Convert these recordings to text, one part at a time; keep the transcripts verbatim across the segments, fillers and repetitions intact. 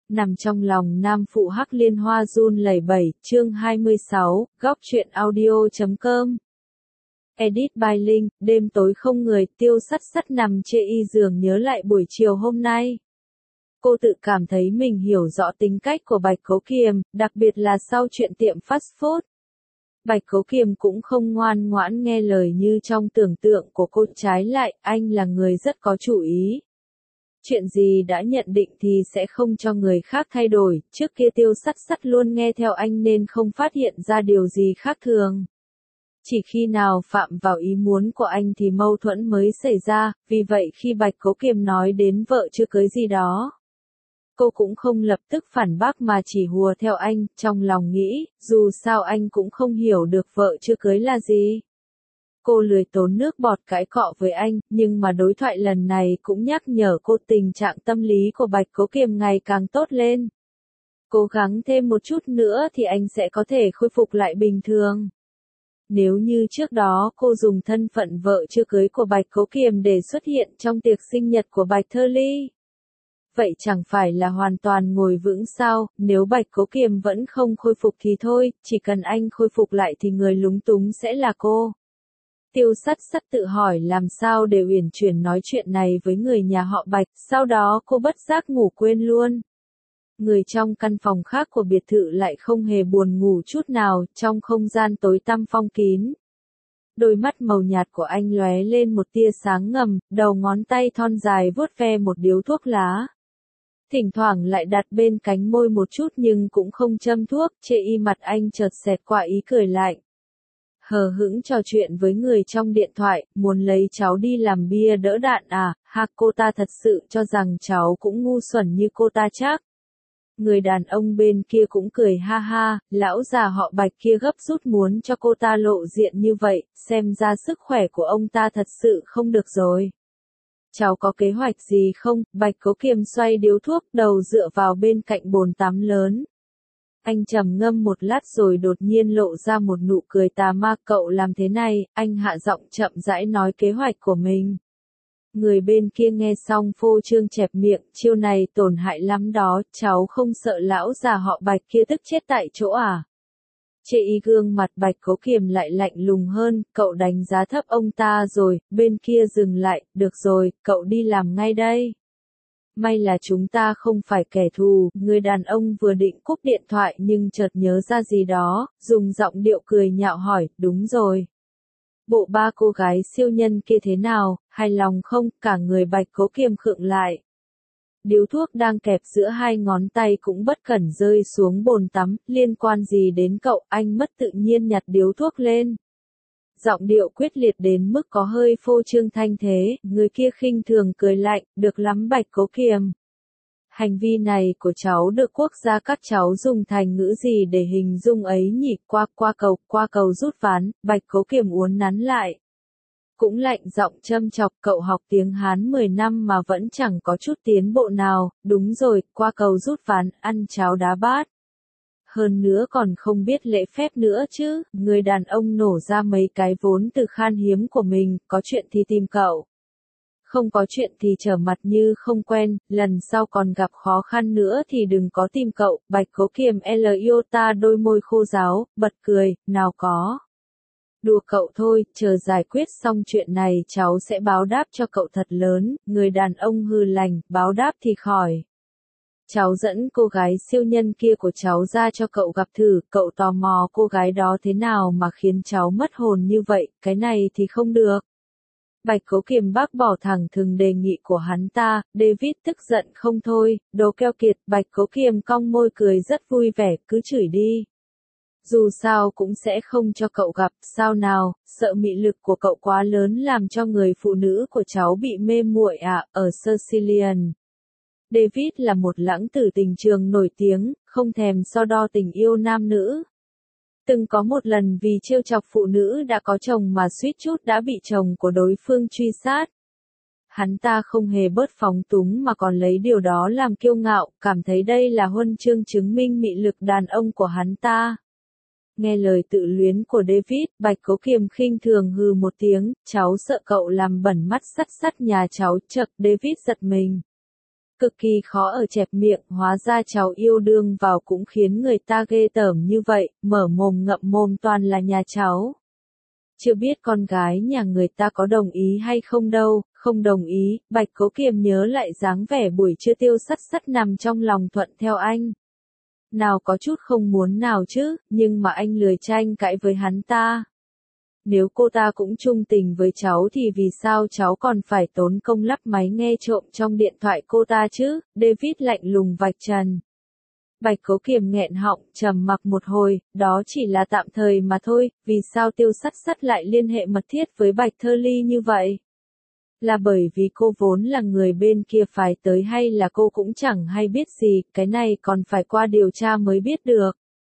Nằm trong lòng nam phụ hắc liên hoa run lẩy bẩy, chương hai mươi sáu, góc truyện audio chấm com. Edit by Linh, đêm tối không người, Tiêu Sắt Sắt nằm chê y giường nhớ lại buổi chiều hôm nay. Cô tự cảm thấy mình hiểu rõ tính cách của Bạch Cố Kiềm, đặc biệt là sau chuyện tiệm fast food. Bạch Cố Kiềm cũng không ngoan ngoãn nghe lời như trong tưởng tượng của cô, trái lại, anh là người rất có chủ ý. Chuyện gì đã nhận định thì sẽ không cho người khác thay đổi, trước kia Tiêu Sắt Sắt luôn nghe theo anh nên không phát hiện ra điều gì khác thường. Chỉ khi nào phạm vào ý muốn của anh thì mâu thuẫn mới xảy ra, vì vậy khi Bạch Cố Kiềm nói đến vợ chưa cưới gì đó, cô cũng không lập tức phản bác mà chỉ hùa theo anh, trong lòng nghĩ, dù sao anh cũng không hiểu được vợ chưa cưới là gì. Cô lười tốn nước bọt cãi cọ với anh, nhưng mà đối thoại lần này cũng nhắc nhở cô tình trạng tâm lý của Bạch Cố Kiềm ngày càng tốt lên. Cố gắng thêm một chút nữa thì anh sẽ có thể khôi phục lại bình thường. Nếu như trước đó cô dùng thân phận vợ chưa cưới của Bạch Cố Kiềm để xuất hiện trong tiệc sinh nhật của Bạch Thơ Ly, vậy chẳng phải là hoàn toàn ngồi vững sao? Nếu Bạch Cố Kiềm vẫn không khôi phục thì thôi, chỉ cần anh khôi phục lại thì người lúng túng sẽ là cô. Tiêu Sắt Sắt tự hỏi làm sao để uyển chuyển nói chuyện này với người nhà họ Bạch, sau đó cô bất giác ngủ quên luôn. Người trong căn phòng khác của biệt thự lại không hề buồn ngủ chút nào, trong không gian tối tăm phong kín. Đôi mắt màu nhạt của anh lóe lên một tia sáng ngầm, đầu ngón tay thon dài vuốt ve một điếu thuốc lá. Thỉnh thoảng lại đặt bên cánh môi một chút nhưng cũng không châm thuốc, chê y mặt anh chợt xẹt qua ý cười lạnh. Hờ hững trò chuyện với người trong điện thoại, muốn lấy cháu đi làm bia đỡ đạn à, ha cô ta thật sự cho rằng cháu cũng ngu xuẩn như cô ta chắc. Người đàn ông bên kia cũng cười ha ha, lão già họ Bạch kia gấp rút muốn cho cô ta lộ diện như vậy, xem ra sức khỏe của ông ta thật sự không được rồi. Cháu có kế hoạch gì không? Bạch Cố Kiềm xoay điếu thuốc, đầu dựa vào bên cạnh bồn tắm lớn. Anh trầm ngâm một lát rồi đột nhiên lộ ra một nụ cười tà ma. Cậu làm thế này, anh hạ giọng chậm rãi nói kế hoạch của mình. Người bên kia nghe xong phô trương chẹp miệng, chiêu này tổn hại lắm đó, cháu không sợ lão già họ Bạch kia tức chết tại chỗ à? Chê y gương mặt Bạch Cố Kiềm lại lạnh lùng hơn, cậu đánh giá thấp ông ta rồi, bên kia dừng lại, được rồi, cậu đi làm ngay đây. May là chúng ta không phải kẻ thù, người đàn ông vừa định cúp điện thoại nhưng chợt nhớ ra gì đó, dùng giọng điệu cười nhạo hỏi, đúng rồi. Bộ ba cô gái siêu nhân kia thế nào, hài lòng không? Cả người Bạch Cố Kiềm khựng lại. Điếu thuốc đang kẹp giữa hai ngón tay cũng bất cẩn rơi xuống bồn tắm, liên quan gì đến cậu? Anh mất tự nhiên nhặt điếu thuốc lên. Giọng điệu quyết liệt đến mức có hơi phô trương thanh thế, người kia khinh thường cười lạnh, được lắm Bạch Cố Kiềm. Hành vi này của cháu được quốc gia các cháu dùng thành ngữ gì để hình dung ấy nhỉ? Qua qua cầu, qua cầu rút ván, Bạch Cố Kiềm uốn nắn lại. Cũng lạnh giọng châm chọc, cậu học tiếng Hán mười năm mà vẫn chẳng có chút tiến bộ nào, đúng rồi, qua cầu rút ván, ăn cháo đá bát. Hơn nữa còn không biết lễ phép nữa chứ, người đàn ông nổ ra mấy cái vốn từ khan hiếm của mình, có chuyện thì tìm cậu. Không có chuyện thì trở mặt như không quen, lần sau còn gặp khó khăn nữa thì đừng có tìm cậu. Bạch Cố Kiềm L iota đôi môi khô ráo, bật cười, nào có. Đùa cậu thôi, chờ giải quyết xong chuyện này cháu sẽ báo đáp cho cậu thật lớn. Người đàn ông hừ lạnh, báo đáp thì khỏi. Cháu dẫn cô gái siêu nhân kia của cháu ra cho cậu gặp thử, cậu tò mò cô gái đó thế nào mà khiến cháu mất hồn như vậy, cái này thì không được. Bạch Cố Kiềm bác bỏ thẳng thừng đề nghị của hắn ta, David tức giận không thôi, đồ keo kiệt. Bạch Cố Kiềm cong môi cười rất vui vẻ, cứ chửi đi. Dù sao cũng sẽ không cho cậu gặp, sao nào, sợ mị lực của cậu quá lớn làm cho người phụ nữ của cháu bị mê muội à, ở Sicilian. David là một lãng tử tình trường nổi tiếng, không thèm so đo tình yêu nam nữ. Từng có một lần vì trêu chọc phụ nữ đã có chồng mà suýt chút đã bị chồng của đối phương truy sát. Hắn ta không hề bớt phóng túng mà còn lấy điều đó làm kiêu ngạo, cảm thấy đây là huân chương chứng minh mị lực đàn ông của hắn ta. Nghe lời tự luyến của David, Bạch Cố Kiềm khinh thường hừ một tiếng, cháu sợ cậu làm bẩn mắt Sắt Sắt nhà cháu. Chậc, David giật mình. Cực kỳ khó ở chẹp miệng, hóa ra cháu yêu đương vào cũng khiến người ta ghê tởm như vậy, mở mồm ngậm mồm toàn là nhà cháu. Chưa biết con gái nhà người ta có đồng ý hay không đâu, không đồng ý, Bạch Cố Kiềm nhớ lại dáng vẻ buổi trưa Tiêu Sắt Sắt nằm trong lòng thuận theo anh. Nào có chút không muốn nào chứ, nhưng mà anh lười tranh cãi với hắn ta. Nếu cô ta cũng trung tình với cháu thì vì sao cháu còn phải tốn công lắp máy nghe trộm trong điện thoại cô ta chứ, David lạnh lùng vạch trần. Bạch Cố Kiềm nghẹn họng, trầm mặc một hồi, đó chỉ là tạm thời mà thôi, vì sao Tiêu Sắt Sắt lại liên hệ mật thiết với Bạch Thơ Ly như vậy? Là bởi vì cô vốn là người bên kia phái tới hay là cô cũng chẳng hay biết gì, cái này còn phải qua điều tra mới biết được.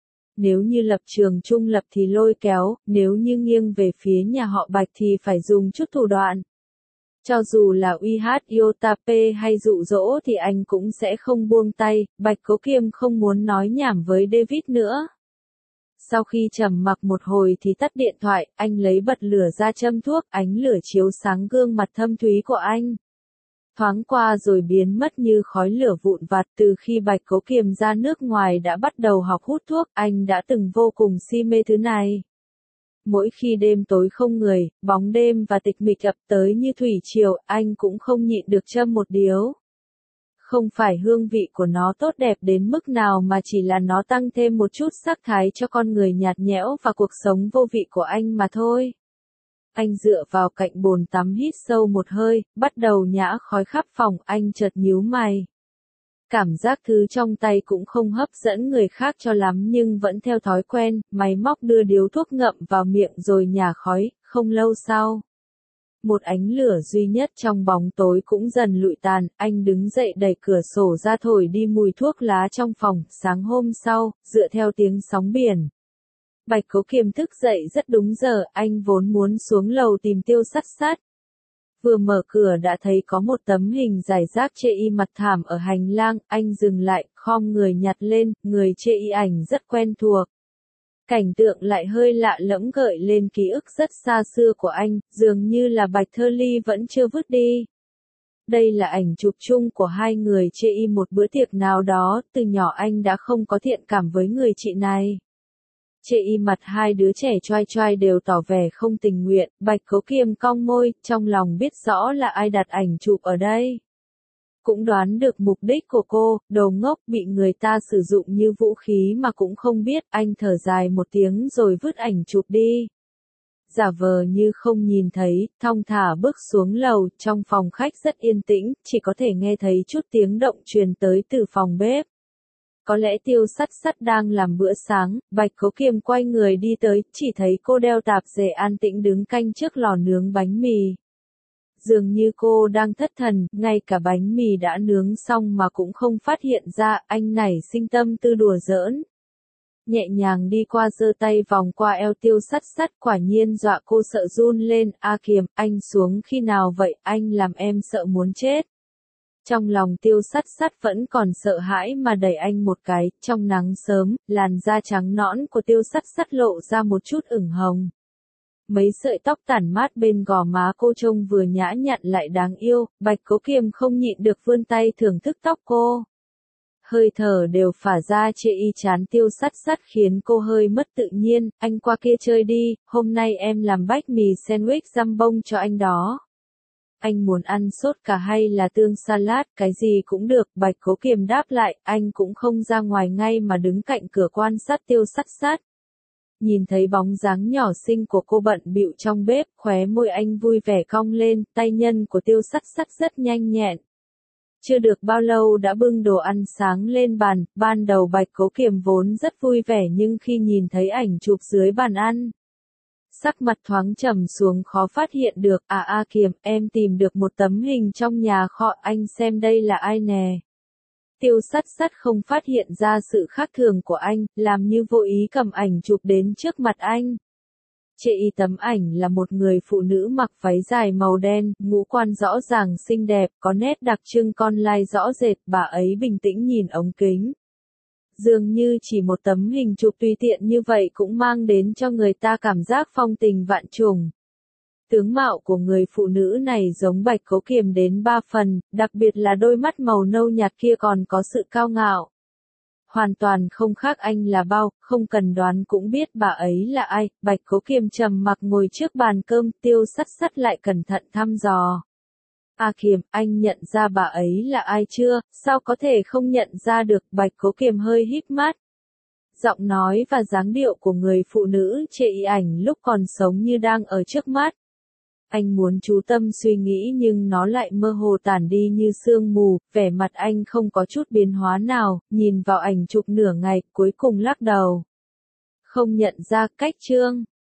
Nếu như lập trường trung lập thì lôi kéo, nếu như nghiêng về phía nhà họ Bạch thì phải dùng chút thủ đoạn. Cho dù là uy hát Iotap hay dụ dỗ thì anh cũng sẽ không buông tay, Bạch Cố Kiềm không muốn nói nhảm với David nữa. Sau khi trầm mặc một hồi thì tắt điện thoại, anh lấy bật lửa ra châm thuốc, ánh lửa chiếu sáng gương mặt thâm thúy của anh. Thoáng qua rồi biến mất như khói lửa vụn vặt. Từ khi Bạch Cố Kiềm ra nước ngoài đã bắt đầu học hút thuốc, anh đã từng vô cùng si mê thứ này. Mỗi khi đêm tối không người, bóng đêm và tịch mịch ập tới như thủy triều, anh cũng không nhịn được châm một điếu. Không phải hương vị của nó tốt đẹp đến mức nào mà chỉ là nó tăng thêm một chút sắc thái cho con người nhạt nhẽo và cuộc sống vô vị của anh mà thôi. Anh dựa vào cạnh bồn tắm hít sâu một hơi, bắt đầu nhả khói khắp phòng, anh chợt nhíu mày. Cảm giác thứ trong tay cũng không hấp dẫn người khác cho lắm nhưng vẫn theo thói quen, máy móc đưa điếu thuốc ngậm vào miệng rồi nhả khói, không lâu sau. Một ánh lửa duy nhất trong bóng tối cũng dần lụi tàn, anh đứng dậy đẩy cửa sổ ra thổi đi mùi thuốc lá trong phòng, sáng hôm sau, dựa theo tiếng sóng biển. Bạch Cố Kiềm thức dậy rất đúng giờ, anh vốn muốn xuống lầu tìm Tiêu Sắt Sắt. Vừa mở cửa đã thấy có một tấm hình rải rác chê y mặt thảm ở hành lang, anh dừng lại, khom người nhặt lên, người chê y ảnh rất quen thuộc. Cảnh tượng lại hơi lạ lẫm gợi lên ký ức rất xa xưa của anh, dường như là Bạch Thơ Ly vẫn chưa vứt đi. Đây là ảnh chụp chung của hai người chê y một bữa tiệc nào đó, từ nhỏ anh đã không có thiện cảm với người chị này. Chê y mặt hai đứa trẻ choai choai đều tỏ vẻ không tình nguyện, Bạch Cố Kiềm cong môi, trong lòng biết rõ là ai đặt ảnh chụp ở đây. Cũng đoán được mục đích của cô, đồ ngốc bị người ta sử dụng như vũ khí mà cũng không biết, anh thở dài một tiếng rồi vứt ảnh chụp đi. Giả vờ như không nhìn thấy, thong thả bước xuống lầu, trong phòng khách rất yên tĩnh, chỉ có thể nghe thấy chút tiếng động truyền tới từ phòng bếp. Có lẽ Tiêu Sắt Sắt đang làm bữa sáng, Bạch Cố Kiềm quay người đi tới, chỉ thấy cô đeo tạp dề an tĩnh đứng canh trước lò nướng bánh mì. Dường như cô đang thất thần, ngay cả bánh mì đã nướng xong mà cũng không phát hiện ra, anh nảy sinh tâm tư đùa giỡn. Nhẹ nhàng đi qua giơ tay vòng qua eo Tiêu Sắt Sắt, quả nhiên dọa cô sợ run lên, A Kiềm, anh xuống khi nào vậy, anh làm em sợ muốn chết. Trong lòng Tiêu Sắt Sắt vẫn còn sợ hãi mà đẩy anh một cái, trong nắng sớm, làn da trắng nõn của Tiêu Sắt Sắt lộ ra một chút ửng hồng. Mấy sợi tóc tản mát bên gò má cô trông vừa nhã nhặn lại đáng yêu, Bạch Cố Kiềm không nhịn được vươn tay thưởng thức tóc cô. Hơi thở đều phả ra chê y chán Tiêu Sắt Sắt khiến cô hơi mất tự nhiên, anh qua kia chơi đi, hôm nay em làm bách mì sandwich jambon cho anh đó. Anh muốn ăn sốt cà hay là tương salad, cái gì cũng được, Bạch Cố Kiềm đáp lại, anh cũng không ra ngoài ngay mà đứng cạnh cửa quan sát Tiêu Sắt Sắt. Nhìn thấy bóng dáng nhỏ xinh của cô bận bịu trong bếp, khóe môi anh vui vẻ cong lên, tay nhân của Tiêu Sắt Sắt rất nhanh nhẹn. Chưa được bao lâu đã bưng đồ ăn sáng lên bàn, ban đầu Bạch Cố Kiềm vốn rất vui vẻ nhưng khi nhìn thấy ảnh chụp dưới bàn ăn, sắc mặt thoáng trầm xuống khó phát hiện được, à A Kiềm, em tìm được một tấm hình trong nhà kho, anh xem đây là ai nè. Tiêu Sắt Sắt không phát hiện ra sự khác thường của anh, làm như vô ý cầm ảnh chụp đến trước mặt anh. Chê y tấm ảnh là một người phụ nữ mặc váy dài màu đen, ngũ quan rõ ràng xinh đẹp, có nét đặc trưng con lai rõ rệt, bà ấy bình tĩnh nhìn ống kính. Dường như chỉ một tấm hình chụp tùy tiện như vậy cũng mang đến cho người ta cảm giác phong tình vạn trùng. Tướng mạo của người phụ nữ này giống Bạch Cố Kiềm đến ba phần, đặc biệt là đôi mắt màu nâu nhạt kia còn có sự cao ngạo. Hoàn toàn không khác anh là bao, không cần đoán cũng biết bà ấy là ai. Bạch Cố Kiềm trầm mặc ngồi trước bàn cơm, Tiêu Sắt Sắt lại cẩn thận thăm dò. A Kiềm, anh nhận ra bà ấy là ai chưa? Sao có thể không nhận ra được? Bạch Cố Kiềm hơi híp mắt. Giọng nói và dáng điệu của người phụ nữ chê y ảnh lúc còn sống như đang ở trước mắt. Anh muốn chú tâm suy nghĩ nhưng nó lại mơ hồ tản đi như sương mù, vẻ mặt anh không có chút biến hóa nào, nhìn vào ảnh chụp nửa ngày, cuối cùng lắc đầu. Không nhận ra. Cách chương